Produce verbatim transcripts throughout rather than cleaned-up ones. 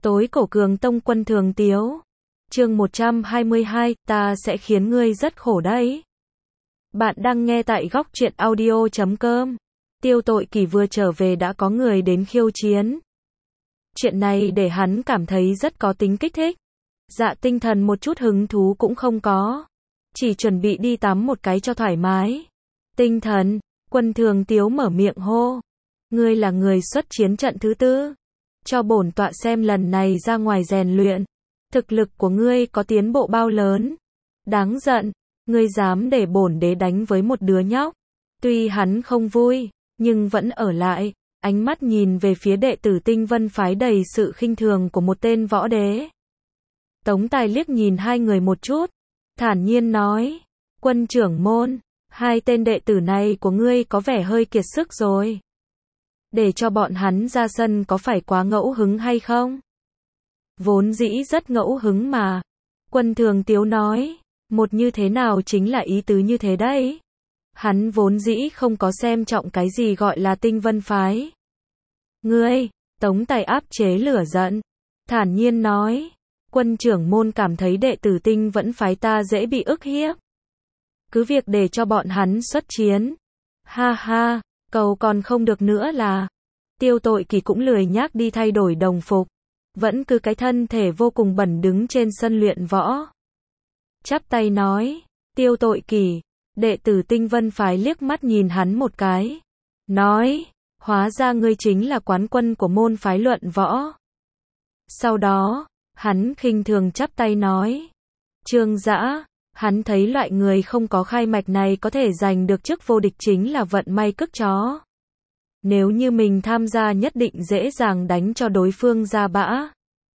Tối cổ cường tông Quân Thường Tiếu. Chương một trăm hai mươi hai, ta sẽ khiến ngươi rất khổ đấy. Bạn đang nghe tại góc truyện audio chấm com. Tiêu Tội Kỷ vừa trở về đã có người đến khiêu chiến. Chuyện này để hắn cảm thấy rất có tính kích thích. Dạ Tinh Thần một chút hứng thú cũng không có. Chỉ chuẩn bị đi tắm một cái cho thoải mái. Tinh Thần, Quân Thường Tiếu mở miệng hô. Ngươi là người xuất chiến trận thứ tư. Cho bổn tọa xem lần này ra ngoài rèn luyện. Thực lực của ngươi có tiến bộ bao lớn. Đáng giận, ngươi dám để bổn đế đánh với một đứa nhóc. Tuy hắn không vui, nhưng vẫn ở lại, ánh mắt nhìn về phía đệ tử Tinh Vân phái đầy sự khinh thường của một tên võ đế. Tống Tài liếc nhìn hai người một chút, thản nhiên nói, Quân trưởng môn, hai tên đệ tử này của ngươi có vẻ hơi kiệt sức rồi. Để cho bọn hắn ra sân có phải quá ngẫu hứng hay không? Vốn dĩ rất ngẫu hứng mà. Quân Thường Tiếu nói, một như thế nào chính là ý tứ như thế đấy. Hắn vốn dĩ không có xem trọng cái gì gọi là Tinh Vân phái. Ngươi, Tống Tài áp chế lửa giận, thản nhiên nói, Quân trưởng môn cảm thấy đệ tử Tinh Vẫn phái ta dễ bị ức hiếp. Cứ việc để cho bọn hắn xuất chiến. Ha ha, cầu còn không được nữa là. Tiêu Tội Kỷ cũng lười nhác đi thay đổi đồng phục. Vẫn cứ cái thân thể vô cùng bẩn đứng trên sân luyện võ. Chắp tay nói, Tiêu Tội Kỷ, đệ tử Tinh Vân phái liếc mắt nhìn hắn một cái. Nói, hóa ra ngươi chính là quán quân của môn phái luận võ. Sau đó, hắn khinh thường chắp tay nói, Trương Dã, hắn thấy loại người không có khai mạch này có thể giành được chức vô địch chính là vận may cức chó. Nếu như mình tham gia nhất định dễ dàng đánh cho đối phương ra bã.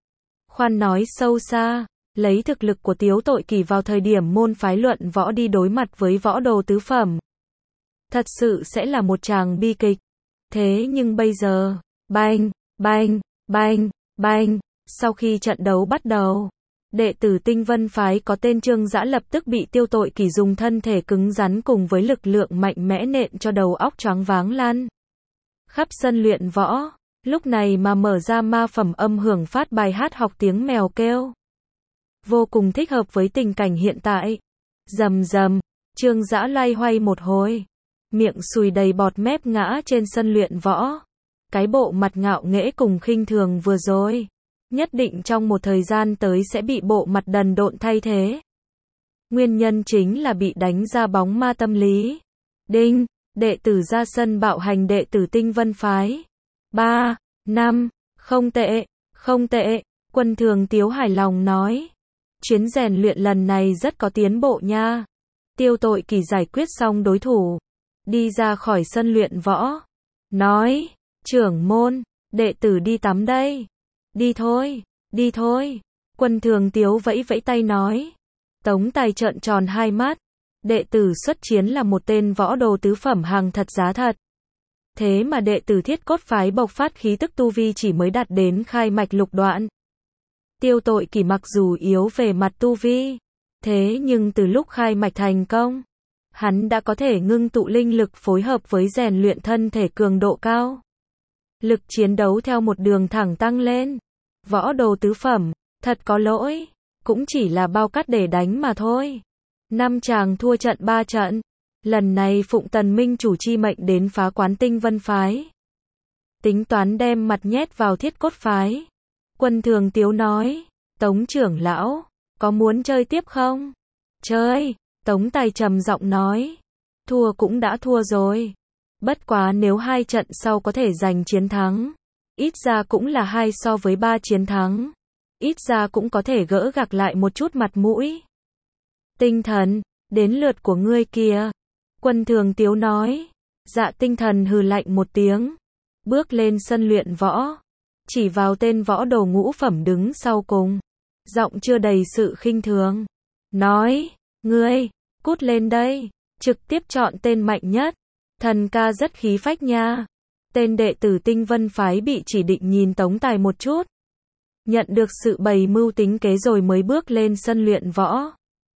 Khoan nói sâu xa, lấy thực lực của Tiếu Tội Kỷ vào thời điểm môn phái luận võ đi đối mặt với võ đồ tứ phẩm. Thật sự sẽ là một tràng bi kịch. Thế nhưng bây giờ, bang, bang, bang, bang, sau khi trận đấu bắt đầu, đệ tử Tinh Vân phái có tên Trương Dã lập tức bị Tiêu Tội Kỷ dùng thân thể cứng rắn cùng với lực lượng mạnh mẽ nện cho đầu óc choáng váng lăn. Khắp sân luyện võ, lúc này mà mở ra ma phẩm âm hưởng phát bài hát học tiếng mèo kêu. Vô cùng thích hợp với tình cảnh hiện tại. Rầm rầm, Trương Dã loay hoay một hồi, miệng sùi đầy bọt mép ngã trên sân luyện võ. Cái bộ mặt ngạo nghễ cùng khinh thường vừa rồi, nhất định trong một thời gian tới sẽ bị bộ mặt đần độn thay thế. Nguyên nhân chính là bị đánh ra bóng ma tâm lý. Đinh, đệ tử ra sân bạo hành đệ tử Tinh Vân phái. ba, năm, không tệ, không tệ, Quân Thường Tiếu hài lòng nói. Chuyến rèn luyện lần này rất có tiến bộ nha. Tiêu Tội Kỷ giải quyết xong đối thủ, đi ra khỏi sân luyện võ. Nói, trưởng môn, đệ tử đi tắm đây. Đi thôi, đi thôi. Quân Thường Tiếu vẫy vẫy tay nói. Tống Tài trợn tròn hai mắt. Đệ tử xuất chiến là một tên võ đồ tứ phẩm hàng thật giá thật. Thế mà đệ tử Thiết Cốt phái bộc phát khí tức tu vi chỉ mới đạt đến khai mạch lục đoạn. Tiêu Tội Kỷ mặc dù yếu về mặt tu vi, thế nhưng từ lúc khai mạch thành công, hắn đã có thể ngưng tụ linh lực phối hợp với rèn luyện thân thể cường độ cao. Lực chiến đấu theo một đường thẳng tăng lên. Võ đồ tứ phẩm, thật có lỗi, cũng chỉ là bao cát để đánh mà thôi. Năm chàng thua trận ba trận. Lần này Phụng Tần Minh chủ chi mệnh đến phá quán Tinh Vân phái. Tính toán đem mặt nhét vào Thiết Cốt phái. Quân Thường Tiếu nói, Tống trưởng lão, có muốn chơi tiếp không? Chơi, Tống Tài trầm giọng nói. Thua cũng đã thua rồi. Bất quá nếu hai trận sau có thể giành chiến thắng, ít ra cũng là hai so với ba chiến thắng. Ít ra cũng có thể gỡ gạc lại một chút mặt mũi. Tinh Thần, đến lượt của ngươi kìa. Quân Thường Tiếu nói. Dạ Tinh Thần hừ lạnh một tiếng, bước lên sân luyện võ, chỉ vào tên võ đồ ngũ phẩm đứng sau cùng, giọng chưa đầy sự khinh thường, nói, ngươi, cút lên đây, trực tiếp chọn tên mạnh nhất. Thần ca rất khí phách nha. Tên đệ tử Tinh Vân phái bị chỉ định nhìn Tống Tài một chút, nhận được sự bày mưu tính kế rồi mới bước lên sân luyện võ.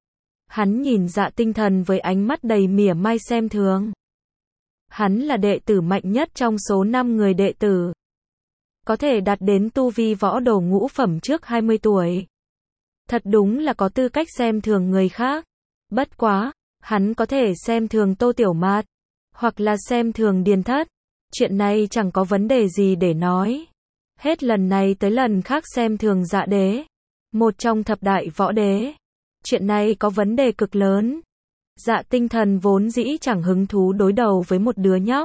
Hắn nhìn Dạ Tinh Thần với ánh mắt đầy mỉa mai xem thường. Hắn là đệ tử mạnh nhất trong số năm người đệ tử. có thể đạt đến tu vi võ đồ ngũ phẩm trước hai mươi tuổi. Thật đúng là có tư cách xem thường người khác. Bất quá, hắn có thể xem thường Tô Tiểu Mạt, hoặc là xem thường Điền Thất. Chuyện này chẳng có vấn đề gì để nói. Hết lần này tới lần khác xem thường Dạ Đế, một trong thập đại võ đế. Chuyện này có vấn đề cực lớn. Dạ Tinh Thần vốn dĩ chẳng hứng thú đối đầu với một đứa nhóc.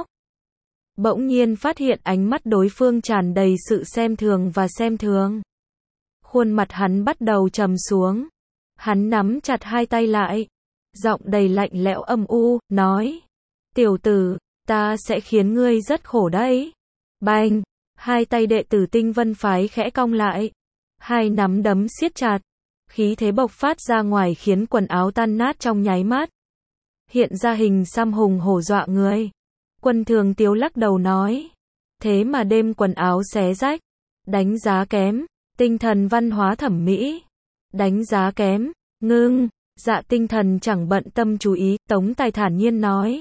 Bỗng nhiên phát hiện ánh mắt đối phương tràn đầy sự xem thường và xem thường. Khuôn mặt hắn bắt đầu trầm xuống. Hắn nắm chặt hai tay lại, giọng đầy lạnh lẽo âm u, nói: "Tiểu tử, ta sẽ khiến ngươi rất khổ đấy." Bành! Hai tay đệ tử Tinh Vân phái khẽ cong lại. Hai nắm đấm siết chặt. Khí thế bộc phát ra ngoài khiến quần áo tan nát trong nháy mắt. Hiện ra hình xăm hùng hổ dọa người. Quân Thường Tiếu lắc đầu nói: "Thế mà đêm quần áo xé rách. Đánh giá kém. Tinh Thần văn hóa thẩm mỹ. Đánh giá kém." Ngưng! Dạ Tinh Thần chẳng bận tâm chú ý, Tống Tài thản nhiên nói: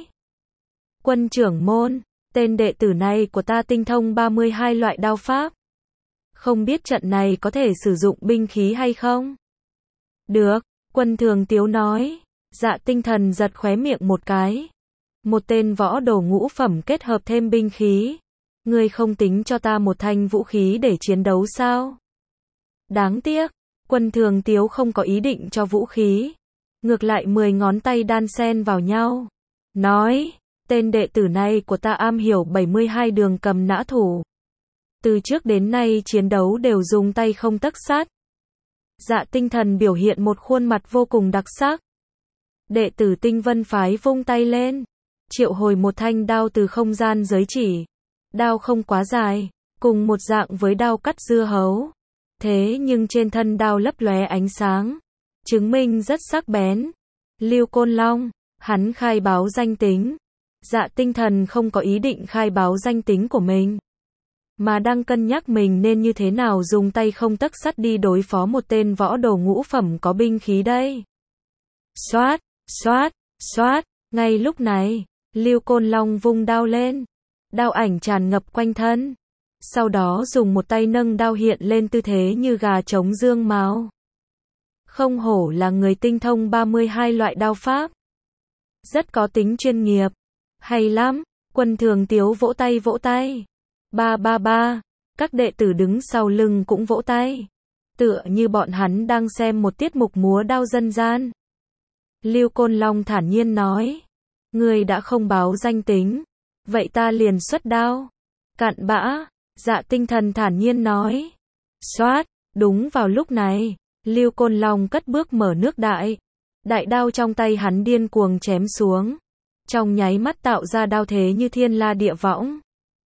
"Quân trưởng môn, tên đệ tử này của ta tinh thông ba mươi hai loại đao pháp. Không biết trận này có thể sử dụng binh khí hay không?" "Được," Quân Thường Tiếu nói. Dạ Tinh Thần giật khóe miệng một cái. "Một tên võ đồ ngũ phẩm kết hợp thêm binh khí. Ngươi không tính cho ta một thanh vũ khí để chiến đấu sao?" Đáng tiếc, Quân Thường Tiếu không có ý định cho vũ khí. Ngược lại mười ngón tay đan xen vào nhau. Nói: "Tên đệ tử này của ta am hiểu bảy mươi hai đường cầm nã thủ. Từ trước đến nay chiến đấu đều dùng tay không tấc sắt." Dạ Tinh Thần biểu hiện một khuôn mặt vô cùng đặc sắc. Đệ tử Tinh Vân phái vung tay lên, triệu hồi một thanh đao từ không gian giới chỉ. Đao không quá dài, cùng một dạng với đao cắt dưa hấu. Thế nhưng trên thân đao lấp lóe ánh sáng, chứng minh rất sắc bén. Lưu Côn Long, hắn khai báo danh tính. Dạ Tinh Thần không có ý định khai báo danh tính của mình, mà đang cân nhắc mình nên như thế nào dùng tay không tấc sắt đi đối phó một tên võ đồ ngũ phẩm có binh khí đây. Xoát, xoát, xoát, ngay lúc này, Lưu Côn Long vung đao lên, đao ảnh tràn ngập quanh thân. Sau đó dùng một tay nâng đao hiện lên tư thế như gà trống dương mao. Không hổ là người tinh thông ba mươi hai loại đao pháp. Rất có tính chuyên nghiệp. Hay lắm, Quân Thường Tiếu vỗ tay vỗ tay. Ba ba ba, các đệ tử đứng sau lưng cũng vỗ tay. Tựa như bọn hắn đang xem một tiết mục múa đao dân gian. Lưu Côn Long thản nhiên nói: "Ngươi đã không báo danh tính, vậy ta liền xuất đao." Cặn bã! Dạ Tinh Thần thản nhiên nói. Xoát! Đúng vào lúc này, Lưu Côn Long cất bước mở nước đại. Đại đao trong tay hắn điên cuồng chém xuống. Trong nháy mắt tạo ra đao thế như thiên la địa võng.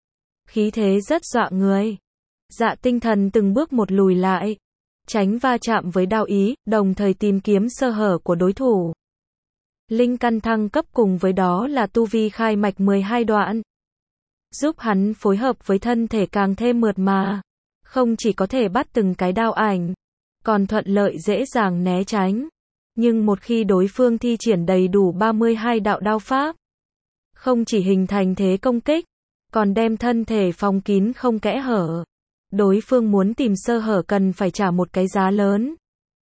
Khí thế rất dọa người. Dạ Tinh Thần từng bước một lùi lại, tránh va chạm với đao ý, đồng thời tìm kiếm sơ hở của đối thủ. Linh căn thăng cấp cùng với đó là tu vi khai mạch mười hai đoạn, giúp hắn phối hợp với thân thể càng thêm mượt mà. Không chỉ có thể bắt từng cái đao ảnh, còn thuận lợi dễ dàng né tránh. Nhưng một khi đối phương thi triển đầy đủ ba mươi hai đạo đao pháp, không chỉ hình thành thế công kích, còn đem thân thể phòng kín không kẽ hở. Đối phương muốn tìm sơ hở cần phải trả một cái giá lớn.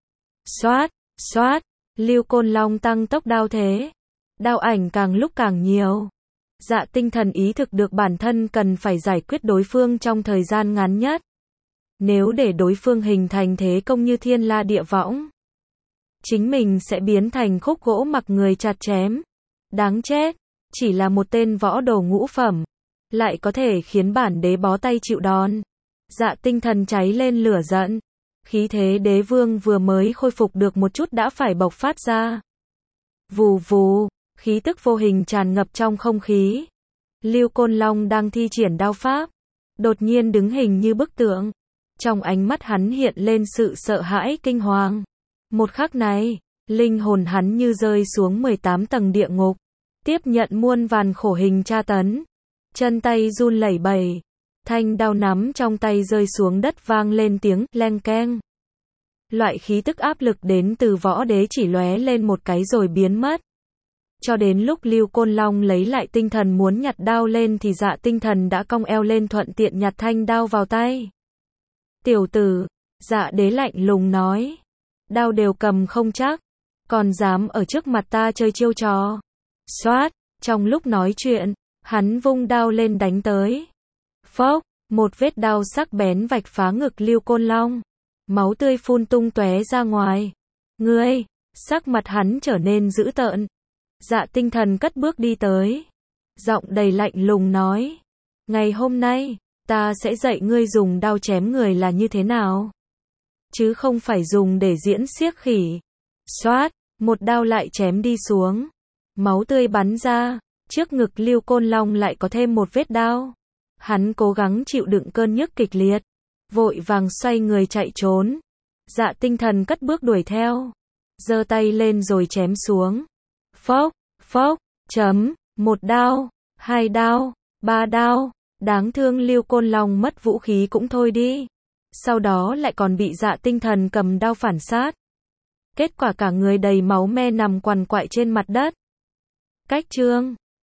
Xoát, xoát, Lưu Côn Long tăng tốc đao thế. Đao ảnh càng lúc càng nhiều. Dạ Tinh Thần ý thức được bản thân cần phải giải quyết đối phương trong thời gian ngắn nhất. Nếu để đối phương hình thành thế công như thiên la địa võng, chính mình sẽ biến thành khúc gỗ mặc người chặt chém. Đáng chết, chỉ là một tên võ đồ ngũ phẩm, lại có thể khiến bản đế bó tay chịu đòn. Dạ Tinh Thần cháy lên lửa giận. Khí thế đế vương vừa mới khôi phục được một chút đã phải bộc phát ra. Vù vù, khí tức vô hình tràn ngập trong không khí. Lưu Côn Long đang thi triển đao pháp, đột nhiên đứng hình như bức tượng. Trong ánh mắt hắn hiện lên sự sợ hãi kinh hoàng. Một khắc này, linh hồn hắn như rơi xuống mười tám tầng địa ngục, tiếp nhận muôn vàn khổ hình tra tấn. Chân tay run lẩy bẩy, thanh đao nắm trong tay rơi xuống đất vang lên tiếng leng keng. Loại khí tức áp lực đến từ võ đế chỉ lóe lên một cái rồi biến mất. Cho đến lúc Lưu Côn Long lấy lại tinh thần muốn nhặt đao lên thì Dạ Tinh Thần đã cong eo lên thuận tiện nhặt thanh đao vào tay. Tiểu tử, Dạ Đế lạnh lùng nói. Đao đều cầm không chắc, còn dám ở trước mặt ta chơi chiêu trò. Xoát, trong lúc nói chuyện, hắn vung đao lên đánh tới. Phốc, một vết đao sắc bén vạch phá ngực Lưu Côn Long. Máu tươi phun tung tóe ra ngoài. Ngươi, sắc mặt hắn trở nên dữ tợn. Dạ Tinh Thần cất bước đi tới. Giọng đầy lạnh lùng nói. Ngày hôm nay, ta sẽ dạy ngươi dùng đao chém người là như thế nào. Chứ không phải dùng để diễn xiếc khỉ. Xoát, một đao lại chém đi xuống. Máu tươi bắn ra, trước ngực Lưu Côn Long lại có thêm một vết đao. Hắn cố gắng chịu đựng cơn nhức kịch liệt, vội vàng xoay người chạy trốn. Dạ Tinh Thần cất bước đuổi theo, giơ tay lên rồi chém xuống. Phốc, phốc, chấm, một đao, hai đao, ba đao, đáng thương Lưu Côn Long mất vũ khí cũng thôi đi. Sau đó lại còn bị Dạ Tinh Thần cầm đao phản sát. Kết quả cả người đầy máu me nằm quằn quại trên mặt đất. Cách chương